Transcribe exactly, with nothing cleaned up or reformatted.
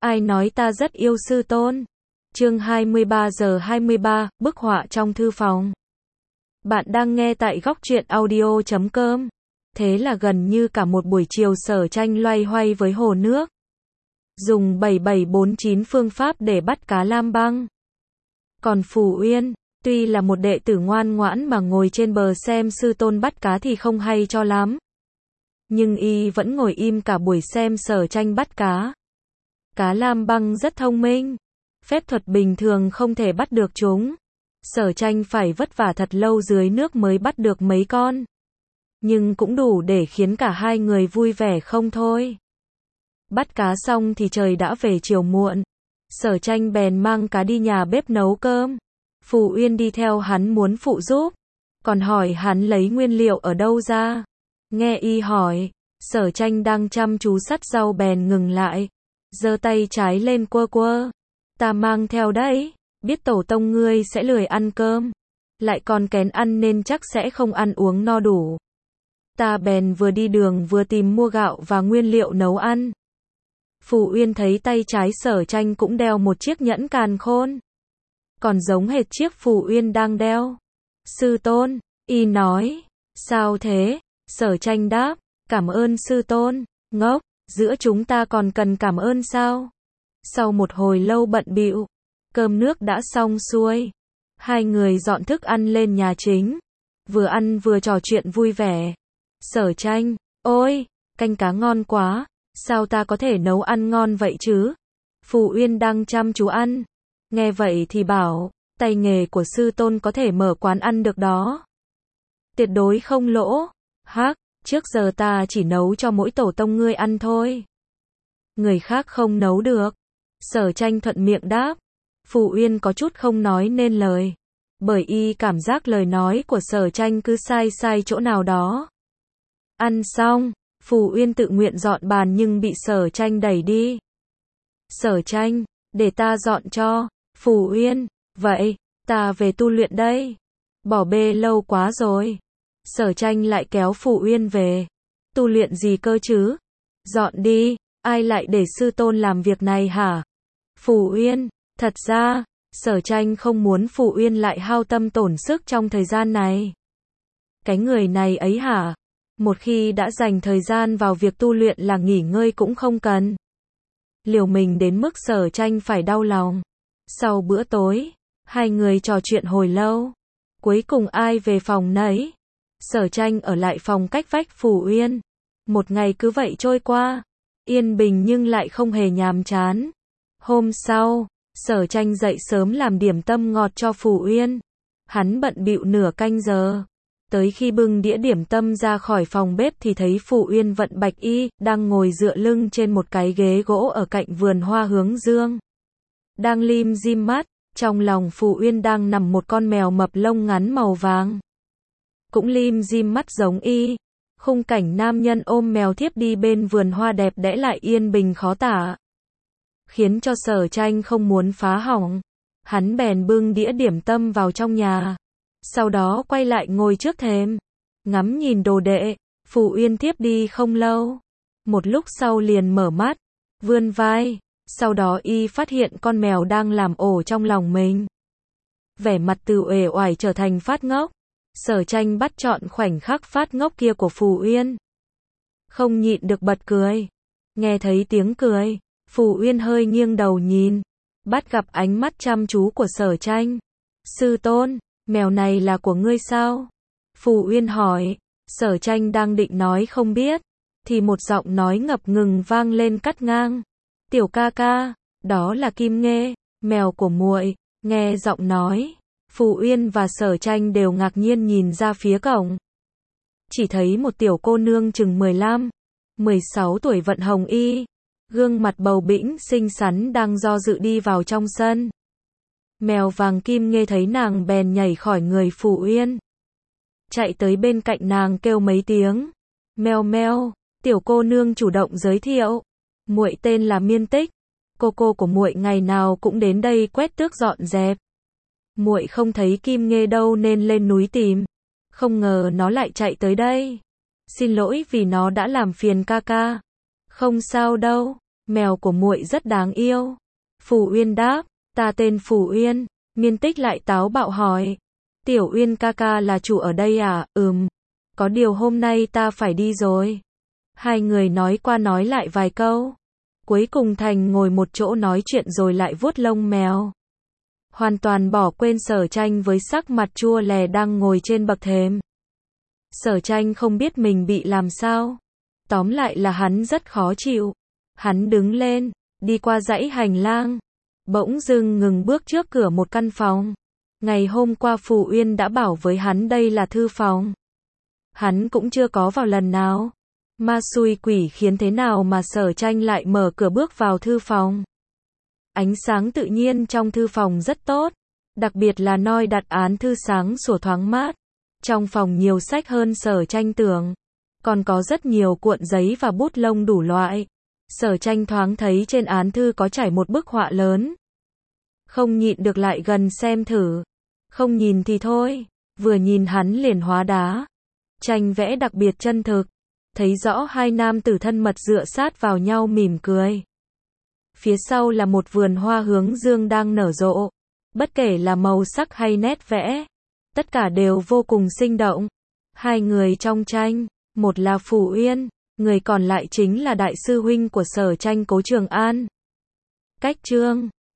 Ai nói ta rất yêu sư tôn? Chương hai mươi ba giờ hai mươi ba, bức họa trong thư phòng. Bạn đang nghe tại góc truyện audio chấm com. Thế là gần như cả một buổi chiều Sở Tranh loay hoay với hồ nước. Dùng bảy bảy bốn chín phương pháp để bắt cá lam băng. Còn Phù Uyên, tuy là một đệ tử ngoan ngoãn mà ngồi trên bờ xem sư tôn bắt cá thì không hay cho lắm. Nhưng y vẫn ngồi im cả buổi xem Sở Tranh bắt cá. Cá lam băng rất thông minh. Phép thuật bình thường không thể bắt được chúng. Sở Tranh phải vất vả thật lâu dưới nước mới bắt được mấy con. Nhưng cũng đủ để khiến cả hai người vui vẻ không thôi. Bắt cá xong thì trời đã về chiều muộn. Sở Tranh bèn mang cá đi nhà bếp nấu cơm. Phù Uyên đi theo hắn muốn phụ giúp. Còn hỏi hắn lấy nguyên liệu ở đâu ra. Nghe y hỏi, Sở Tranh đang chăm chú sắt rau bèn ngừng lại. Giơ tay trái lên quơ quơ. Ta mang theo đấy, biết tổ tông ngươi sẽ lười ăn cơm. Lại còn kén ăn nên chắc sẽ không ăn uống no đủ. Ta bèn vừa đi đường vừa tìm mua gạo và nguyên liệu nấu ăn. Phù Uyên thấy tay trái Sở Tranh cũng đeo một chiếc nhẫn càn khôn. Còn giống hệt chiếc Phù Uyên đang đeo. Sư tôn, y nói. Sao thế? Sở Tranh đáp. Cảm ơn sư tôn. Ngốc, giữa chúng ta còn cần cảm ơn sao? Sau một hồi lâu bận bịu, cơm nước đã xong xuôi. Hai người dọn thức ăn lên nhà chính. Vừa ăn vừa trò chuyện vui vẻ. Sở Tranh, ôi, canh cá ngon quá. Sao ta có thể nấu ăn ngon vậy chứ? Phù Uyên đang chăm chú ăn. Nghe vậy thì bảo, tay nghề của sư tôn có thể mở quán ăn được đó. Tuyệt đối không lỗ. Hắc, trước giờ ta chỉ nấu cho mỗi tổ tông ngươi ăn thôi. Người khác không nấu được. Sở Tranh thuận miệng đáp. Phù Uyên có chút không nói nên lời. Bởi y cảm giác lời nói của Sở Tranh cứ sai sai chỗ nào đó. Ăn xong, Phù Uyên tự nguyện dọn bàn nhưng bị Sở Tranh đẩy đi. Sở Tranh, để ta dọn cho. Phù Uyên, vậy, ta về tu luyện đây. Bỏ bê lâu quá rồi. Sở Tranh lại kéo Phù Uyên về. Tu luyện gì cơ chứ? Dọn đi, ai lại để sư tôn làm việc này hả? Phù Uyên, thật ra, Sở Tranh không muốn Phù Uyên lại hao tâm tổn sức trong thời gian này. Cái người này ấy hả? Một khi đã dành thời gian vào việc tu luyện là nghỉ ngơi cũng không cần. Liều mình đến mức Sở Tranh phải đau lòng. Sau bữa tối, hai người trò chuyện hồi lâu. Cuối cùng ai về phòng nấy. Sở Tranh ở lại phòng cách vách Phù Uyên. Một ngày cứ vậy trôi qua. Yên bình nhưng lại không hề nhàm chán. Hôm sau, Sở Tranh dậy sớm làm điểm tâm ngọt cho Phù Uyên. Hắn bận bịu nửa canh giờ. Tới khi bưng đĩa điểm tâm ra khỏi phòng bếp thì thấy Phù Uyên vận bạch y, đang ngồi dựa lưng trên một cái ghế gỗ ở cạnh vườn hoa hướng dương. Đang lim dim mắt, trong lòng Phù Uyên đang nằm một con mèo mập lông ngắn màu vàng. Cũng lim dim mắt giống y. Khung cảnh nam nhân ôm mèo thiếp đi bên vườn hoa đẹp đẽ lại yên bình khó tả. Khiến cho Sở Tranh không muốn phá hỏng. Hắn bèn bưng đĩa điểm tâm vào trong nhà. Sau đó quay lại ngồi trước thềm. Ngắm nhìn đồ đệ. Phù Uyên thiếp đi không lâu. Một lúc sau liền mở mắt. Vươn vai. Sau đó y phát hiện con mèo đang làm ổ trong lòng mình. Vẻ mặt từ uể oải trở thành phát ngốc. Sở Tranh bắt chọn khoảnh khắc phát ngốc kia của Phù Uyên. Không nhịn được bật cười. Nghe thấy tiếng cười, Phù Uyên hơi nghiêng đầu nhìn. Bắt gặp ánh mắt chăm chú của Sở Tranh. Sư tôn, mèo này là của ngươi sao? Phù Uyên hỏi. Sở Tranh đang định nói không biết. Thì một giọng nói ngập ngừng vang lên cắt ngang. Tiểu ca ca, đó là Kim Nghê, mèo của muội. Nghe giọng nói, Phù Uyên và Sở Tranh đều ngạc nhiên nhìn ra phía cổng. Chỉ thấy một tiểu cô nương chừng mười lăm, mười sáu tuổi vận hồng y, gương mặt bầu bĩnh xinh xắn đang do dự đi vào trong sân. Mèo vàng Kim Nghê thấy nàng bèn nhảy khỏi người Phù Uyên. Chạy tới bên cạnh nàng kêu mấy tiếng. Meo meo, tiểu cô nương chủ động giới thiệu. Muội tên là Miên Tích. Cô cô của muội ngày nào cũng đến đây quét tước dọn dẹp. Muội không thấy Kim Nghê đâu nên lên núi tìm. Không ngờ nó lại chạy tới đây. Xin lỗi vì nó đã làm phiền ca ca. Không sao đâu. Mèo của muội rất đáng yêu. Phù Uyên đáp, ta tên Phù Uyên. Miên Tích lại táo bạo hỏi, Tiểu Uyên ca ca là chủ ở đây à? Ừm, có điều hôm nay ta phải đi rồi. Hai người nói qua nói lại vài câu. Cuối cùng thành ngồi một chỗ nói chuyện rồi lại vuốt lông mèo. Hoàn toàn bỏ quên Sở Tranh với sắc mặt chua lè đang ngồi trên bậc thềm. Sở Tranh không biết mình bị làm sao. Tóm lại là hắn rất khó chịu. Hắn đứng lên, đi qua dãy hành lang. Bỗng dưng ngừng bước trước cửa một căn phòng. Ngày hôm qua Phù Uyên đã bảo với hắn đây là thư phòng. Hắn cũng chưa có vào lần nào. Ma xui quỷ khiến thế nào mà Sở Tranh lại mở cửa bước vào thư phòng. Ánh sáng tự nhiên trong thư phòng rất tốt. Đặc biệt là nôi đặt án thư sáng sủa thoáng mát. Trong phòng nhiều sách hơn Sở Tranh tưởng. Còn có rất nhiều cuộn giấy và bút lông đủ loại. Sở Tranh thoáng thấy trên án thư có trải một bức họa lớn. Không nhịn được lại gần xem thử. Không nhìn thì thôi. Vừa nhìn hắn liền hóa đá. Tranh vẽ đặc biệt chân thực. Thấy rõ hai nam tử thân mật dựa sát vào nhau mỉm cười. Phía sau là một vườn hoa hướng dương đang nở rộ. Bất kể là màu sắc hay nét vẽ, tất cả đều vô cùng sinh động. Hai người trong tranh, một là Phù Uyên, người còn lại chính là đại sư huynh của Sở Tranh Cố Trường An. Cách chương